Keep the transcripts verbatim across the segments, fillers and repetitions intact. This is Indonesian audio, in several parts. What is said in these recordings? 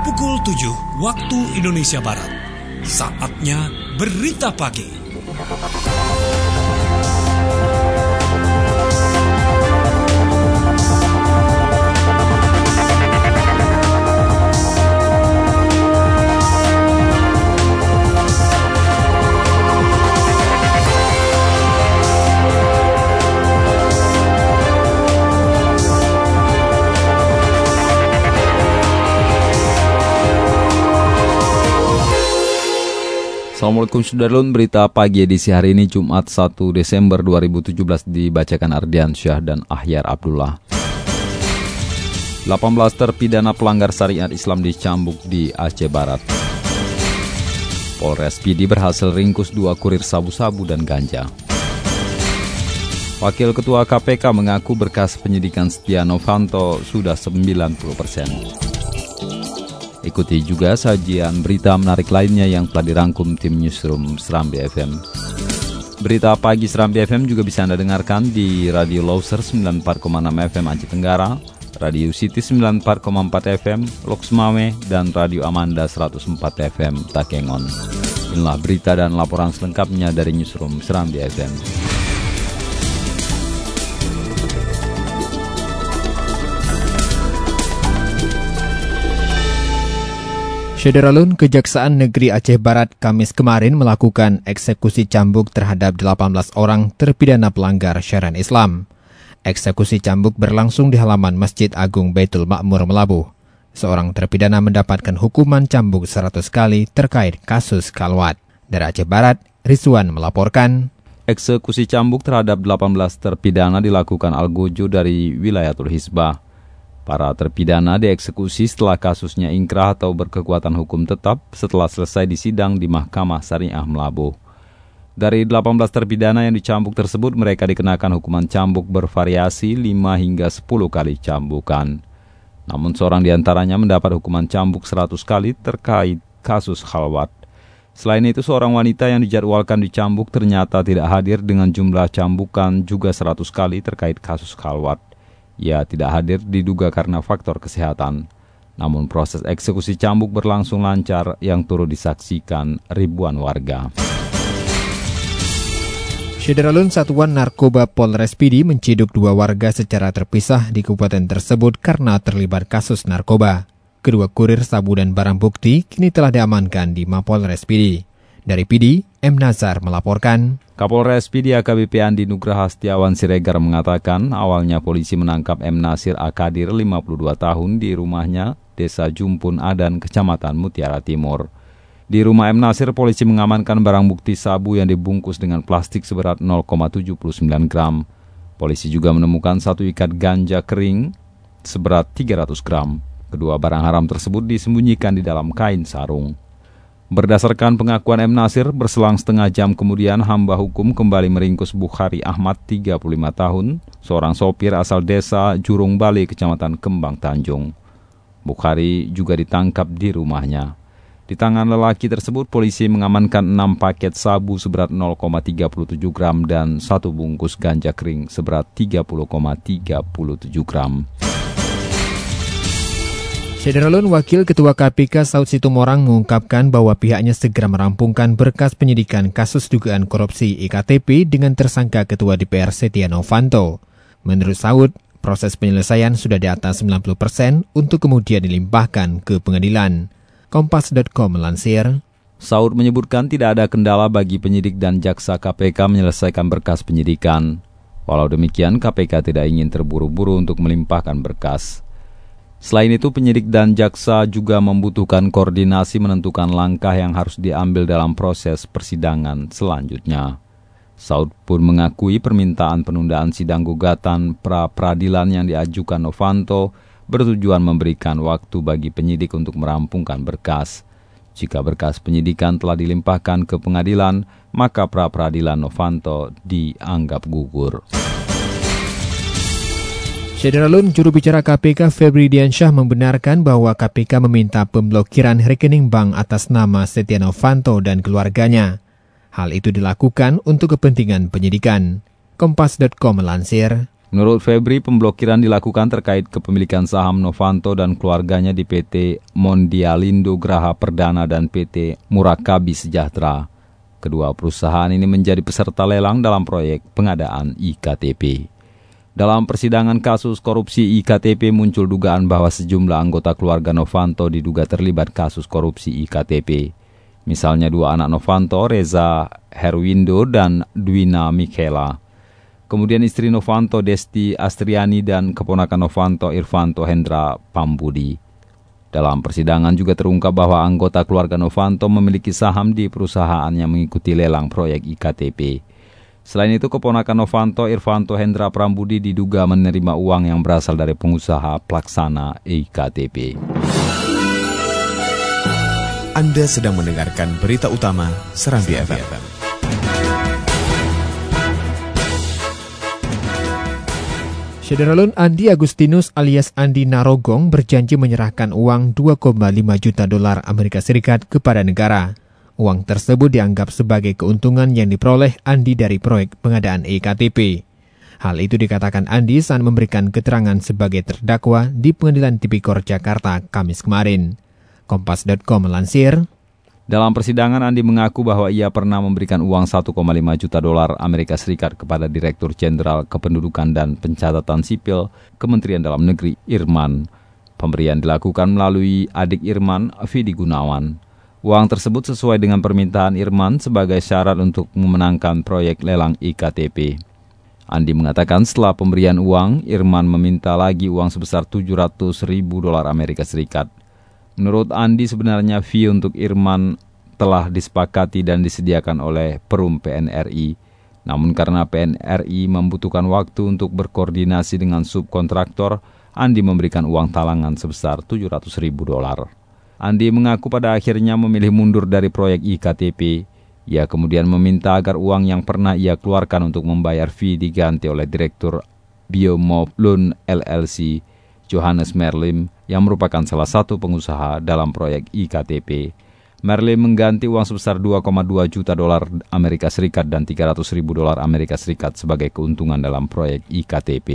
pukul tujuh waktu Indonesia Barat. Saatnya Berita Pagi. Assalamualaikum Sudarlun, berita pagi edisi hari ini Jumat satu Desember dua ribu tujuh belas dibacakan Ardian Syah dan Ahyar Abdullah. delapan belas terpidana pelanggar syariat Islam dicambuk di Aceh Barat. Polres P D berhasil ringkus dua kurir sabu-sabu dan ganja. Wakil Ketua K P K mengaku berkas penyidikan Setia Novanto sudah sembilan puluh persen. Ikuti juga sajian berita menarik lainnya yang telah dirangkum tim Newsroom Serambi F M. Berita pagi Serambi F M juga bisa Anda dengarkan di Radio Loser sembilan puluh empat koma enam F M Aceh Tenggara, Radio City sembilan puluh empat koma empat F M Loks Mame, dan Radio Amanda seratus empat F M Takengon. Inilah berita dan laporan selengkapnya dari Newsroom Serambi F M. Syederalun, Kejaksaan Negeri Aceh Barat Kamis kemarin melakukan eksekusi cambuk terhadap delapan belas orang terpidana pelanggar syariat Islam. Eksekusi cambuk berlangsung di halaman Masjid Agung Baitul Makmur Melabuh. Seorang terpidana mendapatkan hukuman cambuk seratus kali terkait kasus kalwat. Dari Aceh Barat, Rizwan melaporkan. Eksekusi cambuk terhadap delapan belas terpidana dilakukan Algojo dari Wilayatul Hizbah. Para terpidana dieksekusi setelah kasusnya ingkrah atau berkekuatan hukum tetap setelah selesai disidang di Mahkamah Syariah Melabuh. Dari delapan belas terpidana yang dicambuk tersebut, mereka dikenakan hukuman cambuk bervariasi lima hingga sepuluh kali cambukan. Namun seorang diantaranya mendapat hukuman cambuk seratus kali terkait kasus khalwat. Selain itu, seorang wanita yang dijadwalkan dicambuk ternyata tidak hadir dengan jumlah cambukan juga seratus kali terkait kasus khalwat. Ia tidak hadir diduga karena faktor kesehatan. Namun proses eksekusi cambuk berlangsung lancar yang turut disaksikan ribuan warga. Syederalun, Satuan Narkoba Polres P D menciduk dua warga secara terpisah di kabupaten tersebut karena terlibat kasus narkoba. Kedua kurir sabu dan barang bukti kini telah diamankan di Mapolres P D. Dari P D, M. Nazar melaporkan. Kapolres P D A K B P Andi Nugraha Setiawan Siregar mengatakan awalnya polisi menangkap M. Nasir Akadir lima puluh dua tahun di rumahnya Desa Jumpun Adan, Kecamatan Mutiara Timur. Di rumah M. Nasir, polisi mengamankan barang bukti sabu yang dibungkus dengan plastik seberat nol koma tujuh sembilan gram. Polisi juga menemukan satu ikat ganja kering seberat tiga ratus gram. Kedua barang haram tersebut disembunyikan di dalam kain sarung. Berdasarkan pengakuan M. Nasir, berselang setengah jam kemudian hamba hukum kembali meringkus Bukhari Ahmad, tiga puluh lima tahun, seorang sopir asal desa Jurung Bali, Kecamatan Kembang Tanjung. Bukhari juga ditangkap di rumahnya. Di tangan lelaki tersebut, polisi mengamankan enam paket sabu seberat nol koma tiga tujuh gram dan satu bungkus ganja kering seberat tiga puluh koma tiga tujuh gram. Syederalun, Wakil Ketua K P K Saud Situmorang mengungkapkan bahwa pihaknya segera merampungkan berkas penyidikan kasus dugaan korupsi I K T P dengan tersangka Ketua D P R Setia Novanto. Menurut Saud, proses penyelesaian sudah di atas sembilan puluh persen untuk kemudian dilimpahkan ke pengadilan. Kompas titik com melansir. Saud menyebutkan tidak ada kendala bagi penyidik dan jaksa K P K menyelesaikan berkas penyidikan. Walau demikian, K P K tidak ingin terburu-buru untuk melimpahkan berkas. Selain itu, penyidik dan jaksa juga membutuhkan koordinasi menentukan langkah yang harus diambil dalam proses persidangan selanjutnya. Saud pun mengakui permintaan penundaan sidang gugatan pra-peradilan yang diajukan Novanto bertujuan memberikan waktu bagi penyidik untuk merampungkan berkas. Jika berkas penyidikan telah dilimpahkan ke pengadilan, maka pra-peradilan Novanto dianggap gugur. Syederalun, juru bicara K P K Febri Diansyah membenarkan bahwa K P K meminta pemblokiran rekening bank atas nama Setia Novanto dan keluarganya. Hal itu dilakukan untuk kepentingan penyidikan. Kompas titik com melansir. Menurut Febri, pemblokiran dilakukan terkait kepemilikan saham Novanto dan keluarganya di P T Mondialindo Graha Perdana dan P T Murakabi Sejahtera. Kedua perusahaan ini menjadi peserta lelang dalam proyek pengadaan I K T P. Dalam persidangan kasus korupsi I K T P muncul dugaan bahwa sejumlah anggota keluarga Novanto diduga terlibat kasus korupsi I K T P. Misalnya dua anak Novanto, Reza Herwindo dan Dwina Michaela. Kemudian istri Novanto, Desti Astriani, dan keponakan Novanto, Irvanto Hendra Pambudi. Dalam persidangan juga terungkap bahwa anggota keluarga Novanto memiliki saham di perusahaan yang mengikuti lelang proyek I K T P. Selain itu, keponakan Novanto, Irvanto Hendra Prambudi diduga menerima uang yang berasal dari pengusaha pelaksana I K T P. Anda sedang mendengarkan berita utama Serambi F M. Syederalun Andi Agustinus alias Andi Narogong berjanji menyerahkan uang dua koma lima juta dolar Amerika Serikat kepada negara. Uang tersebut dianggap sebagai keuntungan yang diperoleh Andi dari proyek pengadaan E K T P. Hal itu dikatakan Andi saat memberikan keterangan sebagai terdakwa di Pengadilan Tipikor Jakarta Kamis kemarin. Kompas titik com melansir, dalam persidangan Andi mengaku bahwa ia pernah memberikan uang satu koma lima juta dolar Amerika Serikat kepada Direktur Jenderal Kependudukan dan Pencatatan Sipil Kementerian Dalam Negeri Irman. Pemberian dilakukan melalui adik Irman, Vidi Gunawan. Uang tersebut sesuai dengan permintaan Irman sebagai syarat untuk memenangkan proyek lelang I K T P. Andi mengatakan setelah pemberian uang, Irman meminta lagi uang sebesar tujuh ratus ribu dolar Amerika Serikat. Menurut Andi, sebenarnya fee untuk Irman telah disepakati dan disediakan oleh Perum P N R I. Namun karena P N R I membutuhkan waktu untuk berkoordinasi dengan subkontraktor, Andi memberikan uang talangan sebesar tujuh ratus ribu dolar. Andi mengaku pada akhirnya memilih mundur dari proyek I K T P. Ia kemudian meminta agar uang yang pernah ia keluarkan untuk membayar fee diganti oleh Direktur Biomop Loan L L C, Johannes Merlim, yang merupakan salah satu pengusaha dalam proyek I K T P. Merlim mengganti uang sebesar dua koma dua juta dolar Amerika Serikat dan tiga ratus ribu dolar Amerika Serikat sebagai keuntungan dalam proyek I K T P.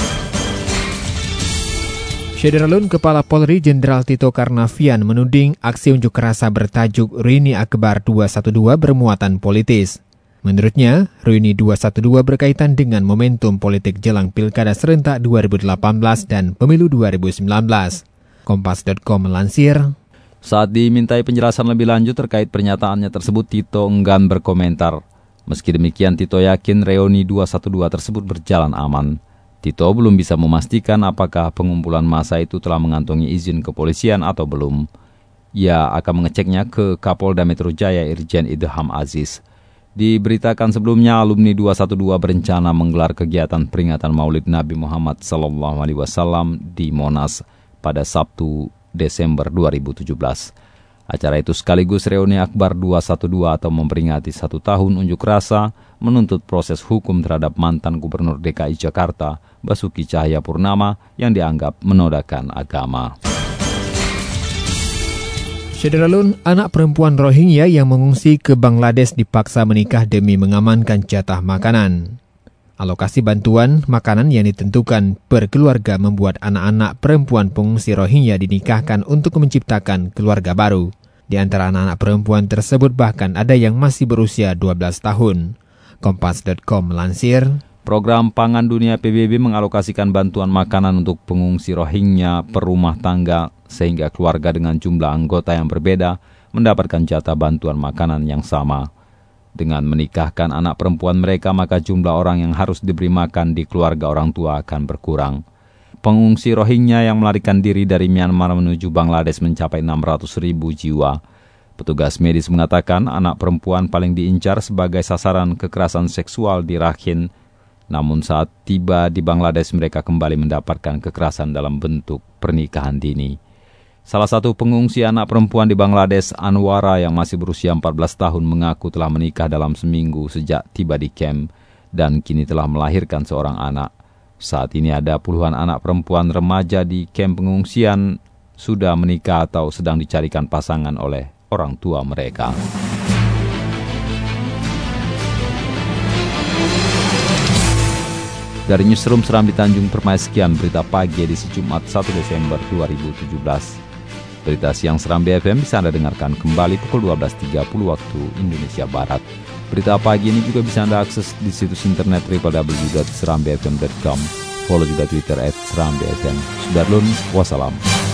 Syederalun Kepala Polri Jenderal Tito Karnavian menuding aksi unjuk rasa bertajuk Reuni Akbar dua satu dua bermuatan politis. Menurutnya, Reuni dua satu dua berkaitan dengan momentum politik jelang Pilkada Serentak dua ribu delapan belas dan Pemilu dua ribu sembilan belas. Kompas titik com melansir, saat dimintai penjelasan lebih lanjut terkait pernyataannya tersebut, Tito enggan berkomentar. Meski demikian, Tito yakin Reuni dua satu dua tersebut berjalan aman. Tito belum bisa memastikan apakah pengumpulan massa itu telah mengantongi izin kepolisian atau belum. Ia akan mengeceknya ke Kapolda Metro Jaya Irjen Idham Aziz. Diberitakan sebelumnya, alumni dua satu dua berencana menggelar kegiatan peringatan Maulid Nabi Muhammad shallallahu alaihi wasallam di Monas pada Sabtu Desember dua ribu tujuh belas. Acara itu sekaligus Reuni Akbar dua satu dua atau memperingati satu tahun unjuk rasa menuntut proses hukum terhadap mantan Gubernur D K I Jakarta, Basuki Cahayapurnama, yang dianggap menodaikan agama. Syederalun, anak perempuan Rohingya yang mengungsi ke Bangladesh dipaksa menikah demi mengamankan jatah makanan. Alokasi bantuan makanan yang ditentukan per keluarga membuat anak-anak perempuan pengungsi Rohingya dinikahkan untuk menciptakan keluarga baru. Di antara anak-anak perempuan tersebut bahkan ada yang masih berusia dua belas tahun. Kompas titik com melansir, Program Pangan Dunia P B B mengalokasikan bantuan makanan untuk pengungsi Rohingya per rumah tangga sehingga keluarga dengan jumlah anggota yang berbeda mendapatkan jatah bantuan makanan yang sama. Dengan menikahkan anak perempuan mereka, maka jumlah orang yang harus diberi makan di keluarga orang tua akan berkurang. Pengungsi Rohingya yang melarikan diri dari Myanmar menuju Bangladesh mencapai enam ratus ribu jiwa. Petugas medis mengatakan anak perempuan paling diincar sebagai sasaran kekerasan seksual di Rakhine. Namun saat tiba di Bangladesh, mereka kembali mendapatkan kekerasan dalam bentuk pernikahan dini. Salah satu pengungsi anak perempuan di Bangladesh, Anwara, yang masih berusia empat belas tahun, mengaku telah menikah dalam seminggu sejak tiba di kamp dan kini telah melahirkan seorang anak. Saat ini ada puluhan anak perempuan remaja di kamp pengungsian sudah menikah atau sedang dicarikan pasangan oleh orang tua mereka. Dari Newsroom Serambi Tanjung Permai, sekian berita pagi edisi Jumat satu Desember dua ribu tujuh belas. Berita siang Serambi F M bisa Anda dengarkan kembali pukul dua belas tiga puluh waktu Indonesia Barat. Berita pagi ini juga bisa Anda akses di situs internet w w w titik serambi f m titik com. Follow juga Twitter at serambi f m. Sudarlun, wassalam.